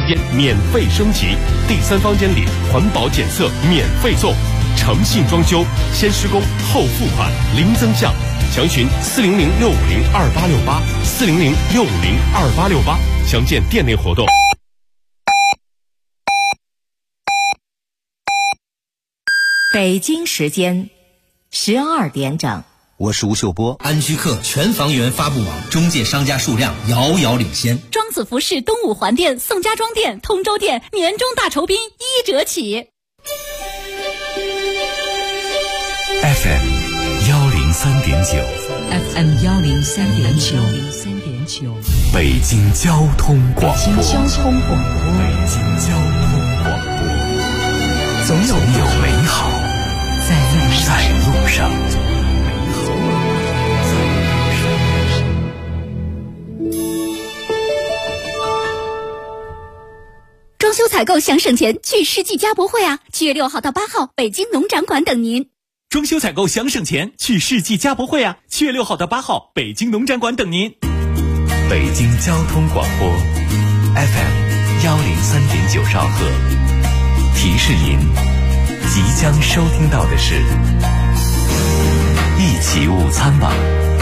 间免费升级，第3房间里环保检测免费送，诚信装修，先施工后付款，零增项。详询400-650-2868，400-650-2868，详见店内活动。 北京时间12点整。 我是吴秀波。安居客全房源发布网中介商家数量遥遥领先。 庄子服饰东五环店、宋家庄店、通州店年终大酬宾1折起。 FM 103.9 FM 103.9 北京交通广播。 北京交通广播。 北京交通广播。总有美好在路上。 装修采购想省钱，去世纪家博会啊！7月6号到8号，北京农展馆等您。 装修采购想省钱，去世纪家博会啊！7月6号到8号，北京农展馆等您。 北京交通广播 FM 103.9兆赫，提示您即将收听到的是一起午餐吧。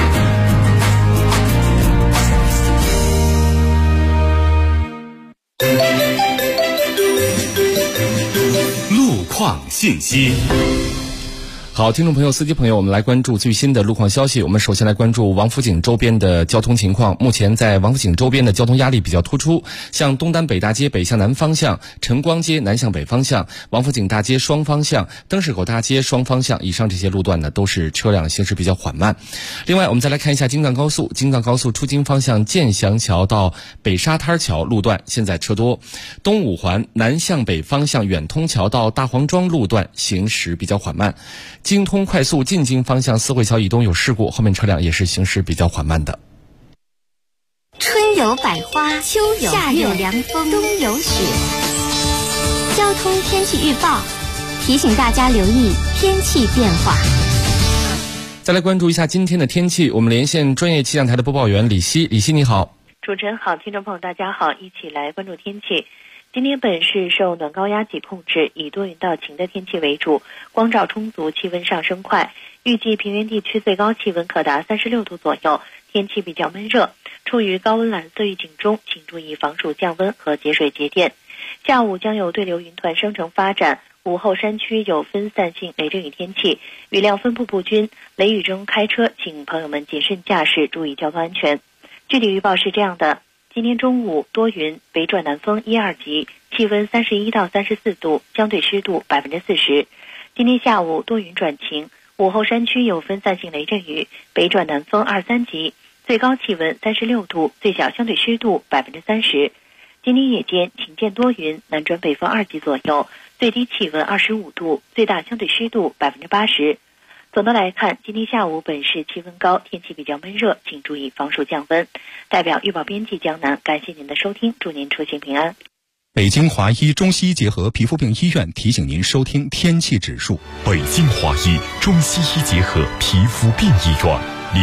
路况信息。 好，听众朋友、司机朋友，我们来关注最新的路况消息。我们首先来关注王府井周边的交通情况。目前在王府井周边的交通压力比较突出，像东单北大街北向南方向、晨光街南向北方向、王府井大街双方向、灯市口大街双方向以上这些路段呢，都是车辆行驶比较缓慢。另外，我们再来看一下京藏高速，京藏高速出京方向建祥桥到北沙滩桥路段现在车多，东五环南向北方向远通桥到大黄庄路段行驶比较缓慢。京通快速进京方向四惠桥以东有事故，后面车辆也是行驶比较缓慢的。 春有百花，秋有夏有凉风，冬有雪。交通天气预报提醒大家留意天气变化。 再来关注一下今天的天气，我们连线专业气象台的播报员李希。李希你好。 主持人好，听众朋友大家好，一起来关注天气。今天本市受暖高压脊控制，以多云到晴的天气为主，光照充足，气温上升快。预计平原地区最高气温可达36度左右，天气比较闷热，处于高温蓝色预警中，请注意防暑降温和节水节电。下午将有对流云团生成发展，午后山区有分散性雷阵雨天气，雨量分布不均，雷雨中开车请朋友们谨慎驾驶，注意交通安全。具体预报是这样的：今天中午多云，北转南风1、2级，气温31到34度，相对湿度40%。今天下午多云转晴，午后山区有分散性雷阵雨，北转南风2、3级，最高气温36度，最小相对湿度30%。今天夜间晴间多云，南转北风2级左右，最低气温25度，最大相对湿度80%。总的来看，今天下午本市气温高，天气比较闷热，请注意防暑降温。代表预报编辑江南，感谢您的收听，祝您出行平安。 北京华医中西医结合皮肤病医院提醒您收听天气指数。 北京华医中西医结合皮肤病医院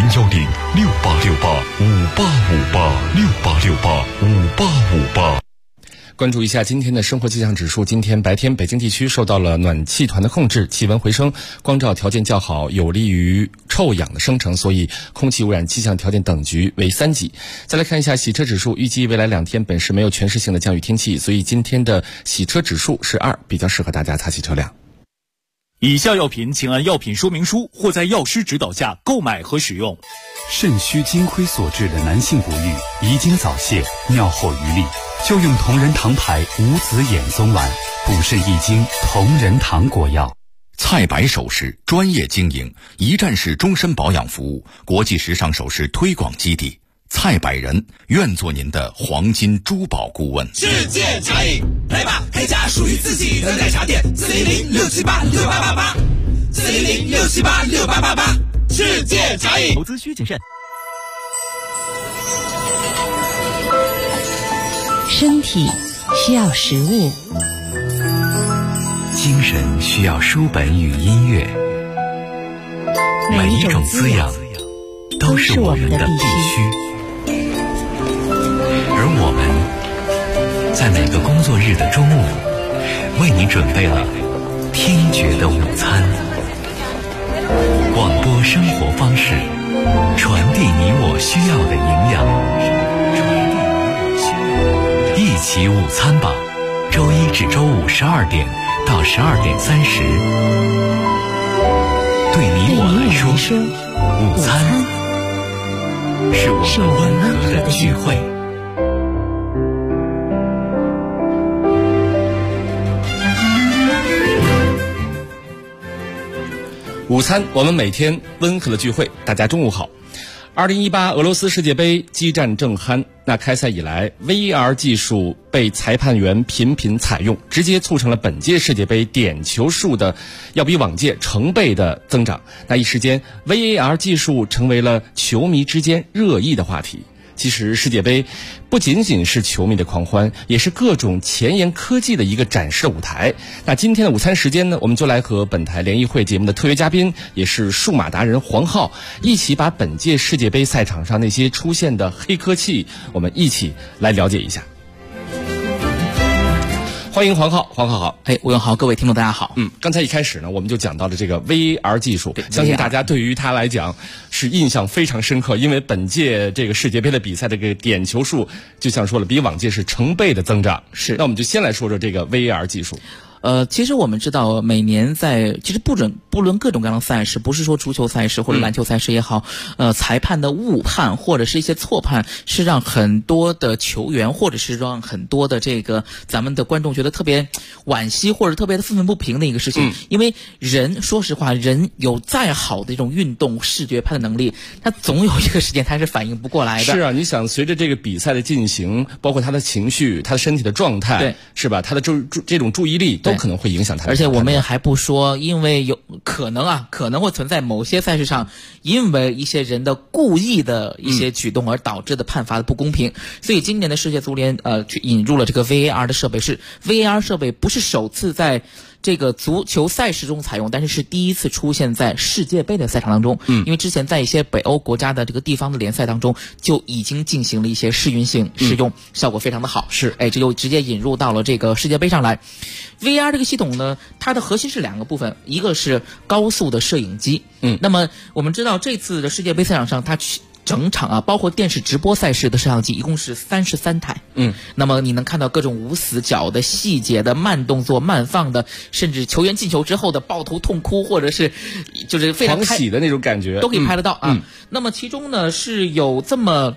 ，010-6868-5858，6868-5858。 关注一下今天的生活气象指数。今天白天北京地区受到了暖气团的控制，气温回升，光照条件较好，有利于臭氧的生成，所以空气污染气象条件等级为3级。再来看一下洗车指数，预计未来2天本市没有全市性的降雨天气，所以今天的洗车指数是2，比较适合大家擦洗车辆。 以下药品请按药品说明书或在药师指导下购买和使用。 肾虚金亏所致的男性不育、遗精早泄、尿后余力，就用同仁堂牌无子衍宗丸，补肾益精，同仁堂果药。 蔡白首饰专业经营，一站式终身保养服务，国际时尚首饰推广基地。蔡百人愿做您的黄金珠宝顾问。 世界茶饮，来吧，开家属于自己的奶茶店，400-678-6888，400-678-6888，世界茶饮。 投资需谨慎。 身体需要食物， 精神需要书本与音乐，每一种滋养都是我们的必须。而我们在每个工作日的中午，为你准备了听觉的午餐。广播生活方式，传递你我需要的营养。一起午餐吧，周一至周五12点到12点30。对你我来说，午餐是我们温和的聚会。 午餐，我们每天温和的聚会。大家中午好。2018俄罗斯世界杯激战正酣，那开赛以来 VAR 技术被裁判员频频采用，直接促成了本届世界杯点球数的要比往届成倍的增长。那一时间 VAR 技术成为了球迷之间热议的话题。其实世界杯不仅仅是球迷的狂欢，也是各种前沿科技的一个展示舞台。那今天的午餐时间呢，我们就来和本台联谊会节目的特约嘉宾，也是数码达人黄浩，一起把本届世界杯赛场上那些出现的黑科技，我们一起来了解一下。欢迎黄浩，黄浩好。 吴永豪，各位听众大家好。 刚才一开始呢，我们就讲到了这个 VAR 技术，相信大家对于它来讲是印象非常深刻，因为本届这个世界杯的比赛的这个点球数，就像说了，比往届是成倍的增长。 是， 那我们就先来说说这个 VAR 技术。 其实我们知道，每年其实不论各种各样的赛事，不是说足球赛事或者篮球赛事也好，裁判的误判或者是一些错判，是让很多的球员或者是让很多的这个咱们的观众觉得特别惋惜或者特别的愤愤不平的一个事情。因为说实话，人有再好的一种运动视觉判断能力，他总有一个时间他是反应不过来的。 是啊，你想随着这个比赛的进行，包括他的情绪、他的身体的状态， 对， 是吧？他的这种注意力都可能会影响他的。 而且我们也还不说，因为有可能会存在某些赛事上，因为一些人的故意的一些举动而导致的判罚的不公平。所以今年的世界足联去引入了这个 VAR 的设备，是 VAR 设备不是首次在这个足球赛事中采用，但是第一次出现在世界杯的赛场当中。因为之前在一些北欧国家的这个地方的联赛当中就已经进行了一些试运行使用，效果非常的好。 是， 这就直接引入到了这个世界杯上来。VAR 这个系统呢，它的核心是2个部分，一个是高速的摄影机。那么我们知道这次的世界杯赛场上，它整场包括电视直播赛事的摄像机一共是33台。那么你能看到各种无死角的细节的慢动作、慢放的，甚至球员进球之后的抱头痛哭，或者是就是非常狂喜的那种感觉， 都可以拍得到那么其中呢是有这么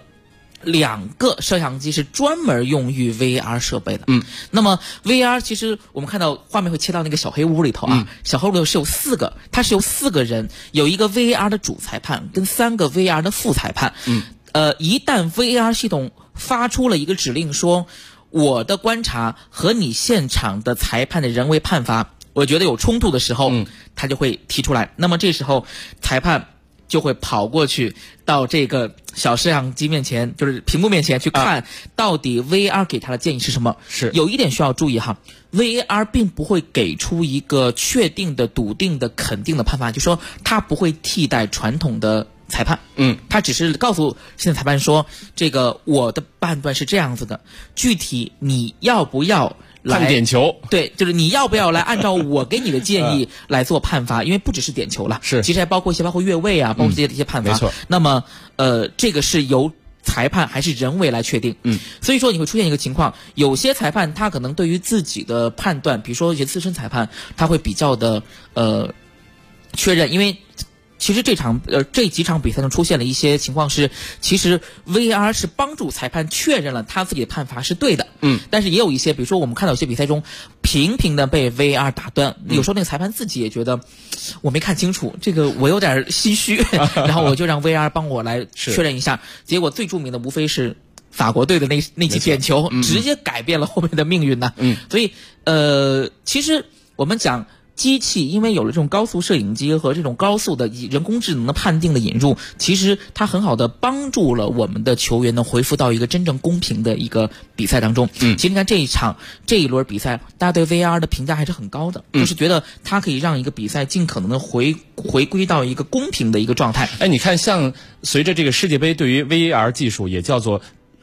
2个摄像机是专门用于 VAR 设备的。那么 VAR 其实我们看到画面会切到那个小黑屋里头小黑屋里头是有4个，它是由4个人，有一个 VAR 的主裁判跟3个 VAR 的副裁判。一旦 VAR 系统发出了一个指令说，我的观察和你现场的裁判的人为判罚，我觉得有冲突的时候，他就会提出来。那么这时候裁判就会跑过去到这个小摄像机面前，就是屏幕面前去看到底 VAR 给他的建议是什么。 是，有一点需要注意哈， VAR 并不会给出一个确定的、笃定的、肯定的判罚，就是说它不会替代传统的裁判。他只是告诉现在裁判说，这个我的判断是这样子的，具体你要不要判点球？ 对，就是你要不要来按照我给你的建议来做判罚？因为不只是点球了， 是， 其实还包括越位啊，包括这些判罚。 没错。 那么这个是由裁判还是人为来确定？所以说你会出现一个情况，有些裁判他可能对于自己的判断，比如说一些资深裁判，他会比较的确认，因为其实这几场比赛中出现了一些情况是，其实 VAR 是帮助裁判确认了他自己的判罚是对的。但是也有一些，比如说我们看到有些比赛中频频的被 VAR 打断，有时候那个裁判自己也觉得我没看清楚，这个我有点唏嘘，然后我就让 VAR 帮我来确认一下。结果最著名的无非是法国队的那几点球，直接改变了后面的命运呢。所以其实我们讲机器因为有了这种高速摄影机和这种高速的人工智能的判定的引入，其实它很好的帮助了我们的球员能恢复到一个真正公平的一个比赛当中。其实你看这一轮比赛，大家对 VAR 的评价还是很高的，就是觉得它可以让一个比赛尽可能的回归到一个公平的一个状态。 你看像随着这个世界杯对于 VAR 技术也叫做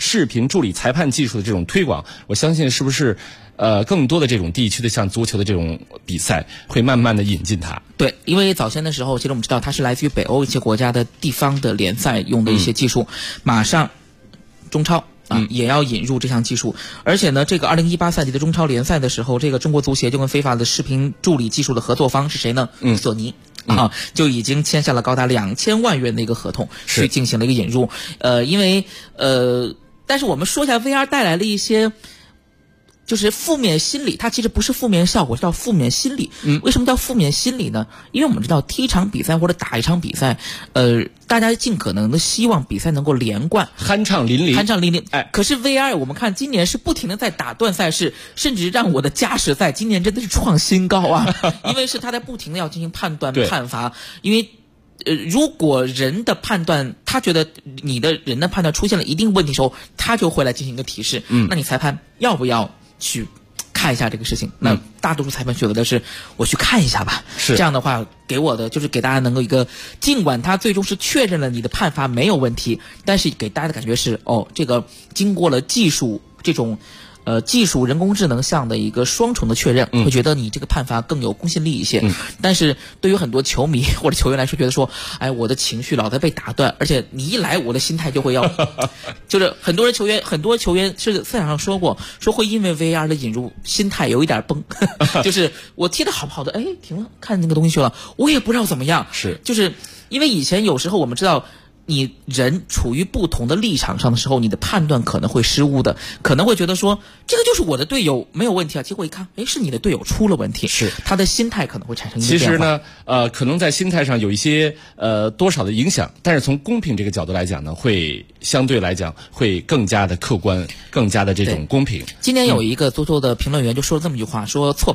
视频助理裁判技术的这种推广，我相信是不是更多的这种地区的像足球的这种比赛会慢慢的引进它？ 对，因为早先的时候，其实我们知道它是来自于北欧一些国家的地方的联赛用的一些技术，马上中超也要引入这项技术，而且呢，这个2018赛季的中超联赛的时候，这个中国足协就跟非法的视频助理技术的合作方是谁呢？索尼就已经签下了高达2000万元的一个合同，去进行了一个引入。因为但是我们说一下 VR 带来了一些就是负面心理，它其实不是负面效果，叫负面心理。为什么叫负面心理呢？因为我们知道踢一场比赛或者打一场比赛，大家尽可能的希望比赛能够连贯、 酣畅淋漓。 可是 VR 我们看今年是不停的在打断赛事，甚至让我的加时赛今年真的是创新高啊！因为是他在不停的要进行判断、判罚，因为。如果人的判断，他觉得你的人的判断出现了一定问题的时候，他就会来进行一个提示。那你裁判要不要去看一下这个事情？那大多数裁判选择的是我去看一下吧。这样的话，给我的就是给大家能够一个，尽管他最终是确认了你的判罚没有问题，但是给大家的感觉是这个经过了技术这种。技术人工智能项的一个双重的确认，会觉得你这个判罚更有公信力一些。但是对于很多球迷或者球员来说，觉得说，哎，我的情绪老在被打断，而且你一来，我的心态就会要，就是很多球员是赛场上说过，说会因为 VR 的引入，心态有一点崩，就是我踢得好不好的，哎，停了，看那个东西去了，我也不知道怎么样，就是因为以前有时候我们知道。你人处于不同的立场上的时候，你的判断可能会失误的，可能会觉得说这个就是我的队友没有问题啊，结果一看，哎，是你的队友出了问题，他的心态可能会产生一个变化。其实呢，可能在心态上有一些多少的影响，但是从公平这个角度来讲呢，会相对来讲会更加的客观，更加的这种公平。 今年有一个足球的评论员就说了这么一句话，说错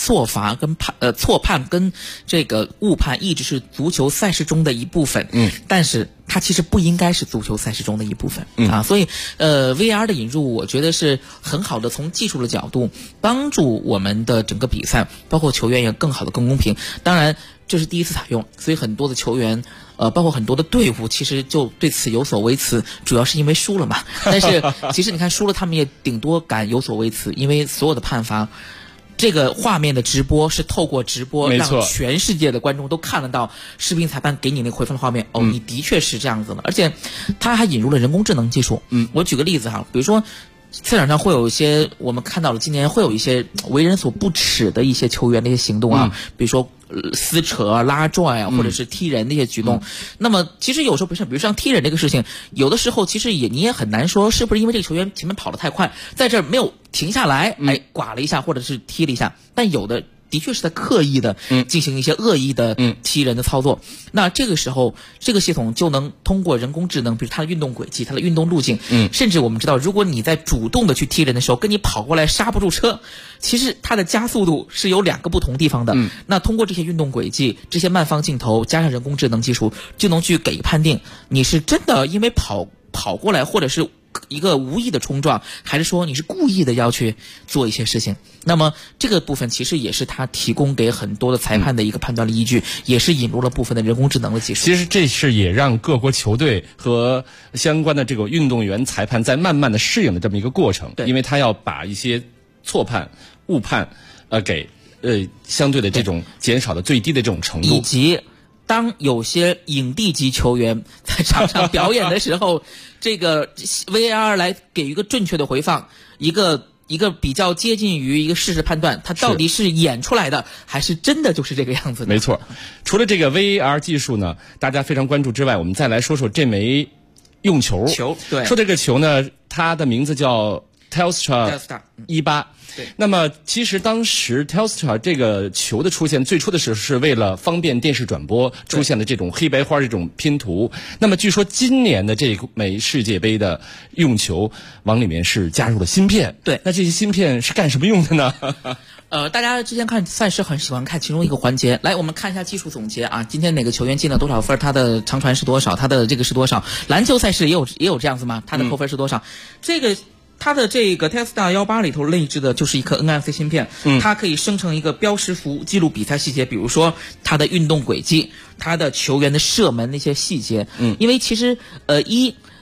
判跟这个误判一直是足球赛事中的一部分，但是。它其实不应该是足球赛事中的一部分所以VR 的引入，我觉得是很好的，从技术的角度帮助我们的整个比赛，包括球员也更好的更公平。当然，这是第一次采用，所以很多的球员包括很多的队伍，其实就对此有所微词，主要是因为输了嘛。但是其实你看输了，他们也顶多敢有所微词，因为所有的判罚。这个画面的直播是透过直播让全世界的观众都看得到视频裁判给你那个回放的画面，你的确是这样子了，而且他还引入了人工智能技术。我举个例子哈，比如说赛场上会有一些我们看到了今年会有一些为人所不齿的一些球员的一些行动啊，比如说撕扯啊、拉拽啊，或者是踢人的一些举动。那么其实有时候比如说像踢人这个事情，有的时候其实你也很难说是不是因为这个球员前面跑得太快，在这儿没有停下来，剐了一下或者是踢了一下，但有的的确是在刻意的进行一些恶意的踢人的操作。那这个时候这个系统就能通过人工智能，比如它的运动轨迹、它的运动路径，甚至我们知道，如果你在主动的去踢人的时候，跟你跑过来刹不住车，其实它的加速度是有2个不同地方的。那通过这些运动轨迹、这些慢放镜头加上人工智能技术，就能去给判定你是真的因为跑过来，或者是一个无意的冲撞，还是说你是故意的要去做一些事情。那么这个部分其实也是他提供给很多的裁判的一个判断的依据，也是引入了部分的人工智能的技术。 其实这是也让各国球队和相关的这个运动员裁判在慢慢的适应的这么一个过程，因为他要把一些错判、误判给相对的这种减少的最低的这种程度， 以及当有些影帝级球员在场上表演的时候，这个 VAR 来给一个正确的回放，一个比较接近于一个事实判断，它到底是演出来的还是真的就是这个样子的。 没错，除了这个 VAR 技术呢，大家非常关注之外，我们再来说说这枚用球。 对， 说这个球呢，它的名字叫 Telstra 18。 对， 那么其实当时 Telstra 这个球的出现，最初的时候是为了方便电视转播出现的这种黑白花这种拼图。那么据说今年的这枚世界杯的用球往里面是加入了芯片。 对， 那这些芯片是干什么用的呢？ 大家之前看赛事很喜欢看其中一个环节，来我们看一下技术总结啊，今天哪个球员进了多少分，他的长传是多少，他的这个是多少。篮球赛事也有这样子吗？他的扣分是多少？它的这个 Telstar 18里头内置的就是一颗 NFC 芯片，它可以生成一个标识符，记录比赛细节，比如说它的运动轨迹，它的球员的射门那些细节。因为其实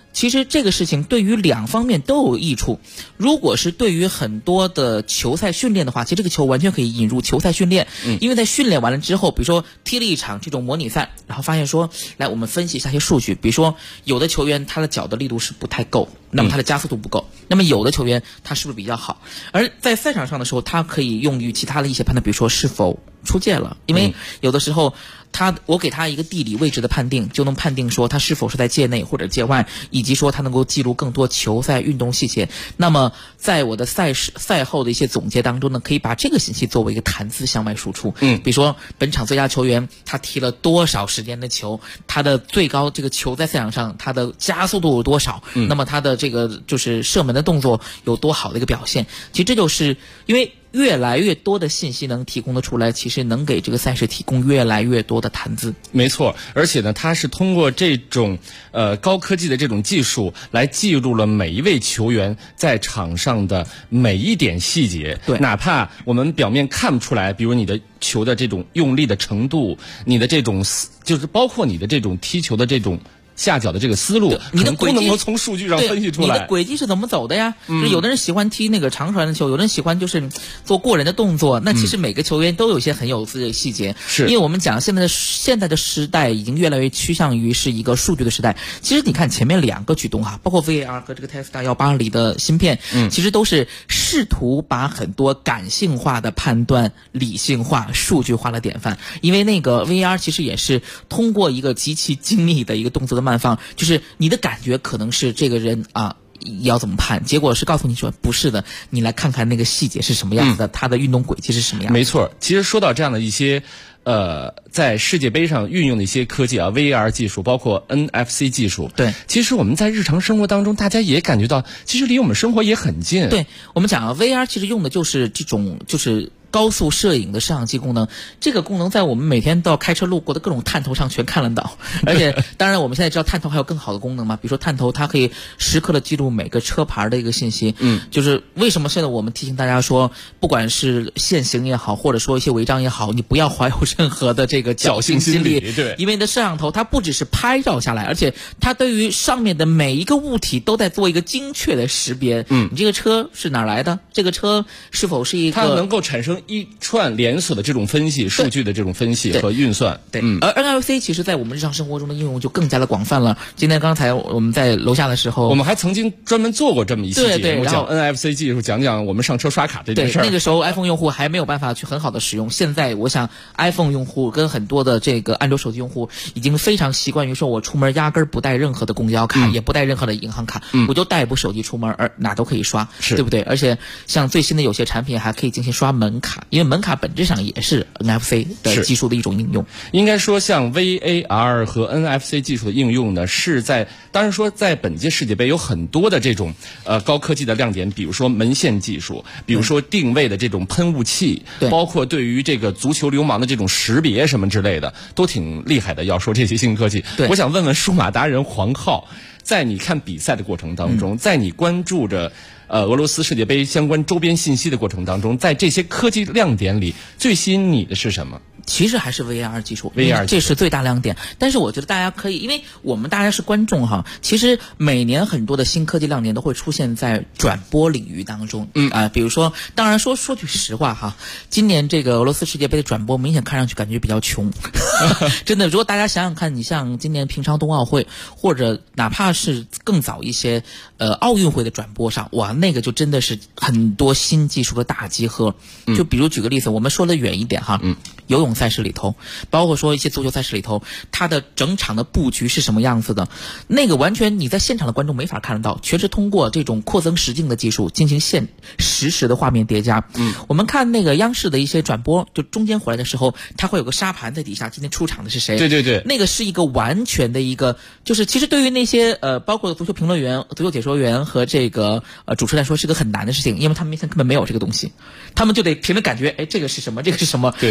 其实这个事情对于两方面都有益处。如果是对于很多的球赛训练的话，其实这个球完全可以引入球赛训练。因为在训练完了之后，比如说踢了一场这种模拟赛，然后发现说，来我们分析一下一些数据，比如说有的球员他的脚的力度是不太够，那么他的加速度不够，那么有的球员他是不是比较好？而在赛场上的时候，他可以用于其他的一些判断，比如说是否出界了，因为有的时候我给他一个地理位置的判定，就能判定说他是否是在界内或者界外，以及说他能够记录更多球赛运动细节。那么在我的赛后的一些总结当中呢，可以把这个信息作为一个谈资向外输出。比如说本场最佳球员他踢了多少时间的球，他的最高这个球在赛场上他的加速度有多少，那么他的这个就是射门的动作有多好的一个表现。其实这就是因为越来越多的信息能提供得出来，其实能给这个赛事提供越来越多的谈资。 没错，而且呢，它是通过这种高科技的这种技术来记录了每一位球员在场上的每一点细节。 对， 哪怕我们表面看不出来，比如你的球的这种用力的程度，你的这种就是包括你的这种踢球的这种下脚的这个思路， 你的轨迹能够从数据上分析出来。 你的轨迹是怎么走的呀？有的人喜欢踢那个长传的球，有的人喜欢就是做过人的动作。那其实每个球员都有一些很有自己的细节。 是， 因为我们讲现在的时代已经越来越趋向于是一个数据的时代。其实你看前面两个举动哈，包括 VAR 和这个 Tesla 180里的芯片，其实都是试图把很多感性化的判断理性化、数据化的典范。因为那个 VAR 其实也是通过一个极其精密的一个动作的慢放，就是你的感觉可能是这个人啊要怎么判，结果是告诉你说不是的，你来看看那个细节是什么样子的，他的运动轨迹是什么样子的。 没错，其实说到这样的一些在世界杯上运用的一些科技啊 ，VAR 技术，包括 NFC 技术， 对， 其实我们在日常生活当中，大家也感觉到，其实离我们生活也很近。 对，我们讲啊 ，VAR 其实用的就是这种就是高速摄影的摄像机功能，这个功能在我们每天到开车路过的各种探头上全看得到。而且当然我们现在知道探头还有更好的功能嘛，比如说探头它可以时刻的记录每个车牌的一个信息。就是为什么现在我们提醒大家说，不管是限行也好，或者说一些违章也好，你不要怀有任何的这个侥幸心理。 对， 因为你的摄像头它不只是拍照下来，而且它对于上面的每一个物体都在做一个精确的识别。你这个车是哪来的？这个车是否是一个？ 它能够产生一串连锁的这种分析，数据的这种分析和运算。 对，而 NFC 其实在我们日常生活中的应用就更加的广泛了。今天刚才我们在楼下的时候， 我们还曾经专门做过这么一期节目，讲 NFC 技术，讲讲我们上车刷卡这件事儿。 对，那个时候 iPhone 用户还没有办法去很好的使用，现在我想 iPhone 用户跟很多的这个安卓手机用户已经非常习惯于说，我出门压根儿不带任何的公交卡，也不带任何的银行卡，我就带一部手机出门，而哪都可以刷，对不对？而且像最新的有些产品还可以进行刷门卡，因为门卡本质上也是 NFC 的技术的一种应用。 应该说像 VAR 和 NFC 技术的应用呢，是当然说在本届世界杯有很多的这种高科技的亮点，比如说门线技术，比如说定位的这种喷雾器，包括对于这个足球流氓的这种识别什么之类的，都挺厉害的。要说这些新科技，我想问问数码达人黄浩，在你看比赛的过程当中，在你关注着俄罗斯世界杯相关周边信息的过程当中，在这些科技亮点里，最吸引你的是什么？ 其实还是 VAR 技术，这是最大亮点。但是我觉得大家可以，因为我们大家是观众哈，其实每年很多的新科技亮点都会出现在转播领域当中。比如说，当然说句实话哈，今年这个俄罗斯世界杯的转播明显看上去感觉比较穷，真的。如果大家想想看，你像今年平昌冬奥会，或者哪怕是更早一些奥运会的转播上，哇，那个就真的是很多新技术的大集合。就比如举个例子，我们说的远一点哈，游泳赛事里头，包括说一些足球赛事里头，它的整场的布局是什么样子的，那个完全你在现场的观众没法看得到，全是通过这种扩增实境的技术进行实时的画面叠加。我们看那个央视的一些转播，就中间回来的时候，它会有个沙盘在底下，今天出场的是谁？ 对， 那个是一个完全的一个，就是其实对于那些包括足球评论员、足球解说员和这个主持人来说是个很难的事情，因为他们面前根本没有这个东西，他们就得凭着感觉，哎，这个是什么，这个是什么？ 对， 他们其实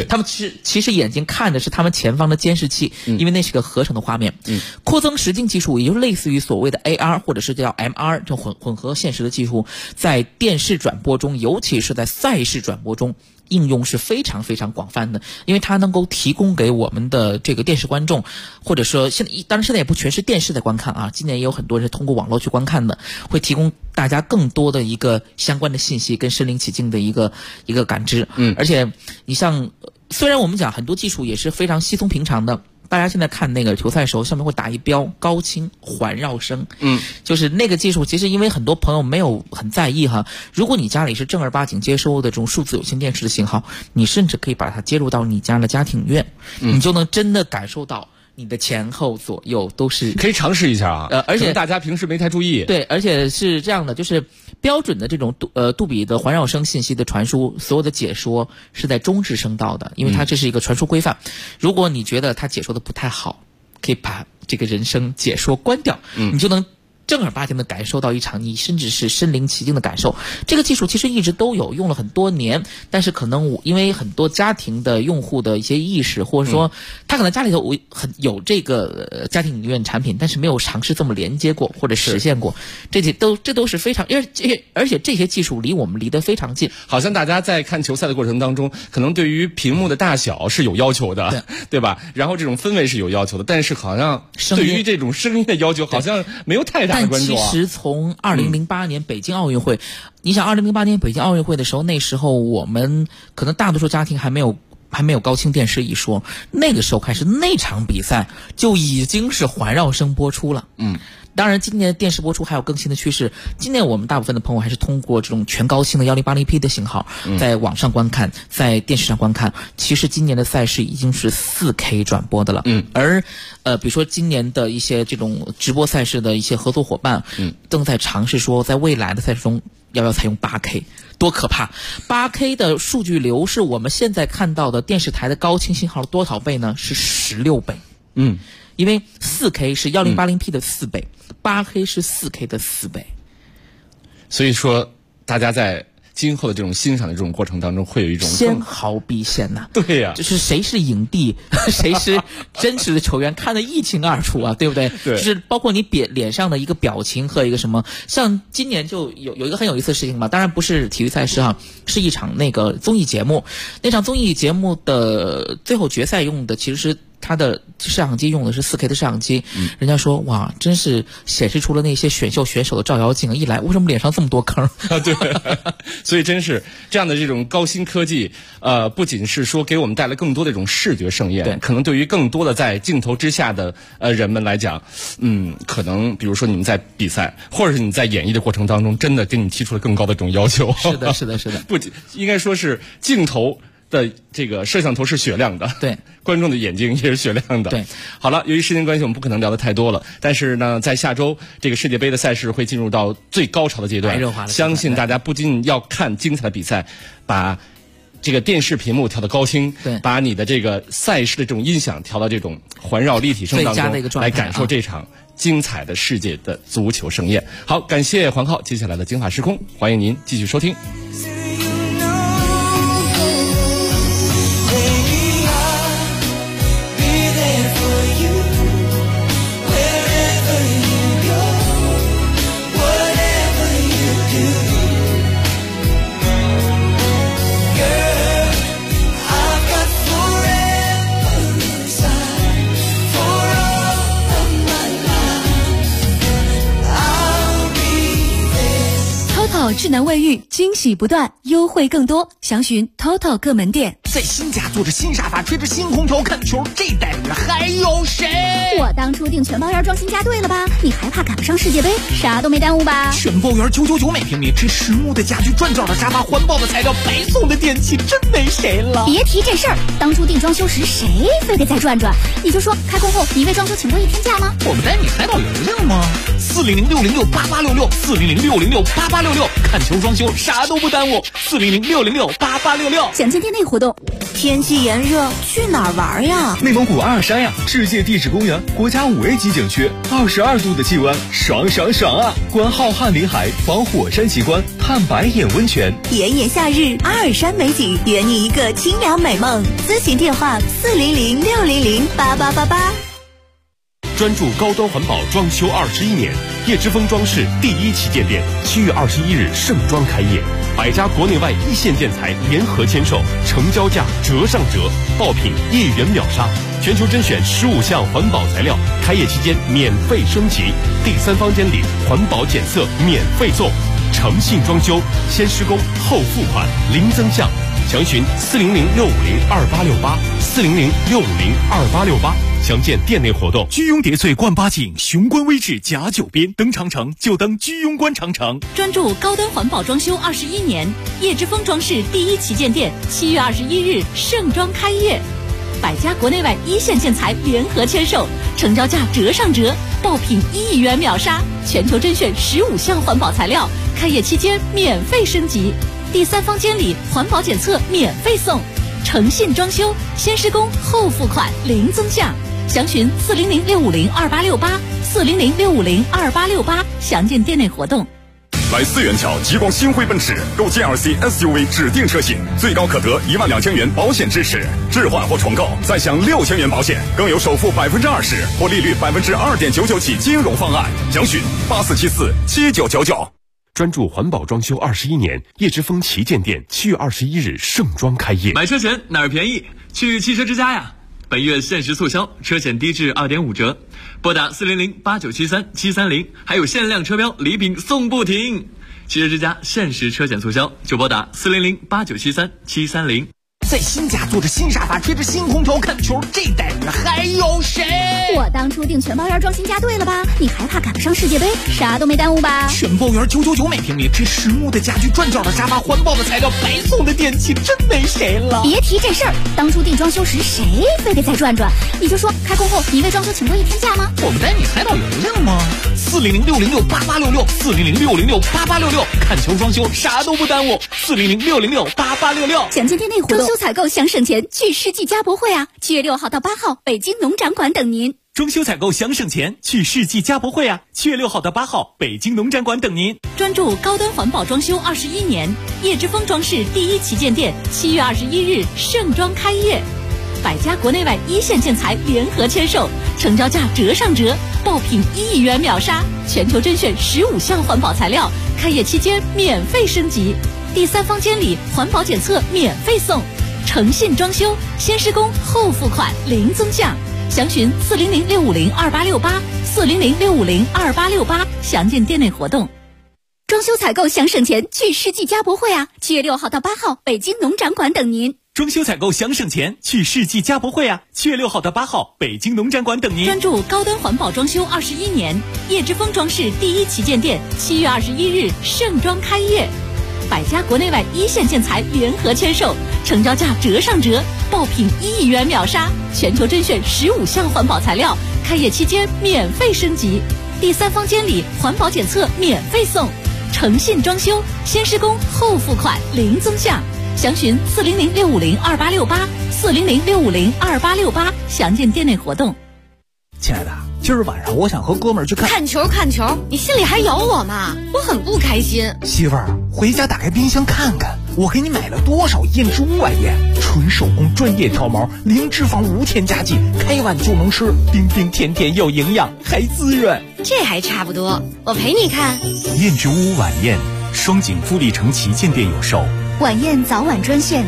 其实眼睛看的是他们前方的监视器，因为那是个合成的画面。扩增实境技术，也就是类似于所谓的 AR 或者是叫 MR 这种混合现实的技术，在电视转播中，尤其是在赛事转播中，应用是非常非常广泛的，因为它能够提供给我们的这个电视观众，或者说当然现在也不全是电视在观看啊，今年也有很多人通过网络去观看的，会提供大家更多的一个相关的信息跟身临其境的一个感知。而且你像虽然我们讲很多技术也是非常稀松平常的。大家现在看那个球赛的时候，上面会打一标高清环绕声，就是那个技术，其实因为很多朋友没有很在意哈。如果你家里是正儿八经接收的这种数字有线电视的信号，你甚至可以把它接入到你家的家庭院，你就能真的感受到你的前后左右都是。 可以尝试一下啊， 而且大家平时没太注意。 对，而且是这样的，就是标准的这种杜比的环绕声信息的传输，所有的解说是在中置声道的，因为它这是一个传输规范。如果你觉得它解说的不太好，可以把这个人声解说关掉，你就能正儿八经的感受到一场你甚至是身临其境的感受。这个技术其实一直都有，用了很多年，但是可能因为很多家庭的用户的一些意识，或者说他可能家里头有这个家庭影院产品，但是没有尝试这么连接过或者实现过，这都是非常，而且这些技术离我们离得非常近。 好像大家在看球赛的过程当中，可能对于屏幕的大小是有要求的，对吧？然后这种氛围是有要求的，但是好像对于这种声音的要求好像没有太大的关注啊。 但其实从2008年北京奥运会，你想2008年北京奥运会的时候，那时候我们可能大多数家庭还没有高清电视一说，那个时候开始那场比赛就已经是环绕声播出了。当然今年电视播出还有更新的趋势，今年我们大部分的朋友还是通过这种全高清的 1080p 的信号在网上观看，在电视上观看。其实今年的赛事已经是 4K 转播的了。而比如说今年的一些这种直播赛事的一些合作伙伴正在尝试说在未来的赛事中要不要采用 8K， 多可怕。 8K 的数据流是我们现在看到的电视台的高清信号多少倍呢？是16倍。因为 4K 是 1080p 的4倍，8K 是 4K 的4倍。 所以说大家在今后的这种欣赏的这种过程当中，会有一种先毫必现呐。 对呀， 就是谁是影帝，谁是真实的球员，看得一清二楚啊，对不对？ 对， 就是包括你脸上的一个表情和一个什么，像今年就有一个很有意思的事情嘛，当然不是体育赛事哈，是一场那个综艺节目。那场综艺节目的最后决赛用的其实是它的摄像机用的是 4K 的摄像机，人家说哇，真是显示出了那些选秀选手的照妖镜，一来为什么脸上这么多坑啊？对，所以真是这样的这种高新科技，不仅是说给我们带来更多的这种视觉盛宴， 对， 可能对于更多的在镜头之下的人们来讲，可能比如说你们在比赛，或者是你在演绎的过程当中，真的给你提出了更高的这种要求。 是的，是的，是的， 不仅应该说是镜头的这个摄像头是雪亮的， 对， 观众的眼睛也是雪亮的， 对。 好了，由于时间关系，我们不可能聊得太多了。但是呢，在下周这个世界杯的赛事会进入到最高潮的阶段，相信大家不仅要看精彩的比赛，把这个电视屏幕调到高清， 对， 把你的这个赛事的这种音响调到这种环绕立体声当中，来感受这场精彩的世界的足球盛宴。好，感谢黄浩，接下来的精华时空，欢迎您继续收听。 智能卫浴惊喜不断，优惠更多，详询 TOTO 各门店。 在新家坐着新沙发，吹着新空调看球，这待遇还有谁？ 我当初订全包园装新家对了吧？你还怕赶不上世界杯？啥都没耽误吧？ 全包园999每平米，这实木的家具，转角的沙发，环保的材料，白送的电器，真没谁了。 别提这事儿，当初订装修时谁非得再转转？你就说开工后你为装修请过1天假吗？ 我们带你海岛游去吗？400-606-8866，400-606-8866，看球装修啥都不耽误，400-606-8866。 详见店内活动。 天气炎热，去哪儿玩呀？ 内蒙古阿尔山呀，世界地质公园国家5A级景区，22度的气温，爽爽爽啊！观浩瀚林海，访火山奇观，探白眼温泉。 炎炎夏日，阿尔山美景，圆你一个清凉美梦。咨询电话400-600-8888。 专注高端环保装修21年，叶之峰装饰第1旗舰店7月21日盛装开业，100家国内外一线建材联合签售，成交价折上折，爆品1元秒杀，全球甄选15项环保材料，开业期间免费升级，第3方监理环保检测免费送，诚信装修，先施工后付款，零增项，详询400-650-2868，400-650-2868。详见店内活动。 居庸叠翠冠八景，雄关威志甲9边，登长城就登居庸关长城。 专注高端环保装修21年，叶之峰装饰第1旗舰店7月21日盛装开业，100家国内外一线建材联合签售，成交价折上折，爆品1亿元秒杀，全球甄选15项环保材料，开业期间免费升级，第3方监理环保检测免费送，诚信装修，先施工后付款，零增项。详询400-650-2868，400-650-2868，详见店内活动。 来4元桥极光星辉奔驰购 GLC SUV 指定车型，最高可得12000元保险支持，置换或重购再享6000元保险，更有首付20%或利率2.99%起金融方案。详询84747999。 专注环保装修21年，叶之峰旗舰店7月21日盛装开业。 买车前哪儿便宜？去汽车之家呀！本月限时促销，车险低至2.5折，拨打400-8973-730，还有限量车标礼品送不停。汽车之家限时车险促销，就拨打400-8973-730。 在新家坐着新沙发，吹着新空调看球，这待遇还有谁？ 我当初订全包园装新家对了吧？你还怕赶不上世界杯？啥都没耽误吧？ 全包园999每平米，这实木的家具，转角的沙发，环保的材料，白送的电器，真没谁了。 别提这事儿，当初订装修时谁非得再转转？你就说开工后你为装修请过1天假吗？ 我们带你海岛邮政吗？400-606-8866，400-606-8866，看球装修啥都不耽误，400-606-8866。 详见店内活动。装修采购想省钱，去世纪家博会啊！7月6号到8号，北京农展馆等您。 装修采购想省钱，去世纪家博会啊！7月6号到8号，北京农展馆等您。 专注高端环保装修21年，叶之峰装饰第1旗舰店7月21日盛装开业，100家国内外一线建材联合签售，成交价折上折，爆品1亿元秒杀，全球甄选15项环保材料，开业期间免费升级，第3方监理环保检测免费送，诚信装修，先施工后付款，零增项。详询400-650-2868，400-650-2868，详见店内活动。装修采购想省钱，去世纪家博会啊！7月6号到8号，北京农展馆等您。 装修采购想省钱，去世纪家博会啊！7月6号到8号，北京农展馆等您。 专注高端环保装修21年，叶之峰装饰第1旗舰店7月21日盛装开业，100家国内外一线建材联合签售，成交价折上折，爆品1亿元秒杀，全球甄选15项环保材料，开业期间免费升级，第3方监理环保检测免费送，诚信装修，先施工后付款，零增项。详询400-650-2868，400-650-2868，详见店内活动。 亲爱的，今儿晚上我想和哥们儿去看球，你心里还有我吗？我很不开心。 媳妇儿，回家打开冰箱看看，我给你买了多少燕之屋晚宴，纯手工专业挑毛，零脂肪无添加剂，开碗就能吃，冰冰甜甜又营养，还滋润。 这还差不多，我陪你看。 燕之屋晚宴，双井富力城旗舰店有售。 晚宴早晚专线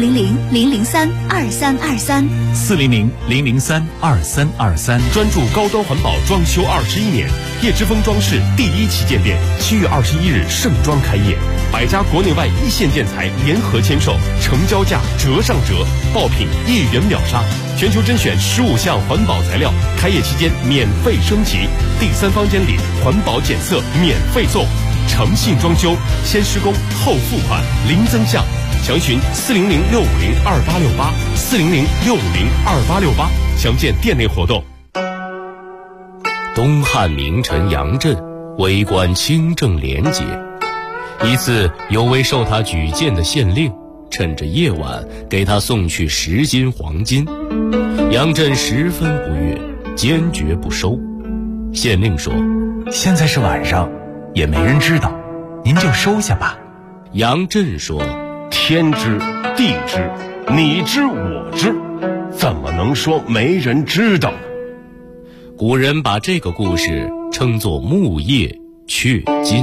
400-003-2323，400-003-2323。 专注高端环保装修21年，叶之峰装饰第1旗舰店7月21日盛装开业，100家国内外一线建材联合签售，成交价折上折，爆品1元秒杀，全球甄选15项环保材料，开业期间免费升级，第3方监理环保检测免费送，诚信装修，先施工后付款，零增项。详询400-650-2868，400-650-2868，详见店内活动。 东汉名臣杨震为官清正廉洁，一次有位受他举荐的县令趁着夜晚给他送去10斤黄金。杨震十分不悦，坚决不收。县令说：“ 现在是晚上，也没人知道，您就收下吧。” 杨震说：“ 天知地知，你知我知，怎么能说没人知道呢？” 古人把这个故事称作木叶雀金。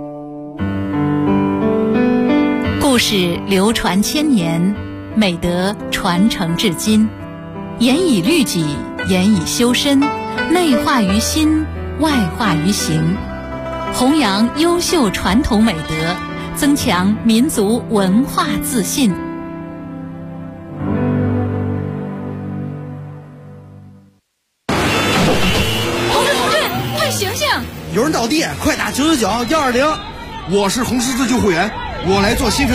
故事流传千年，美德传承至今，严以律己，严以修身，内化于心，外化于行，弘扬优秀传统美德，增强民族文化自信。 同志，快醒醒！ 有人倒地，快打999-120。 我是红十字救护员，我来做心肺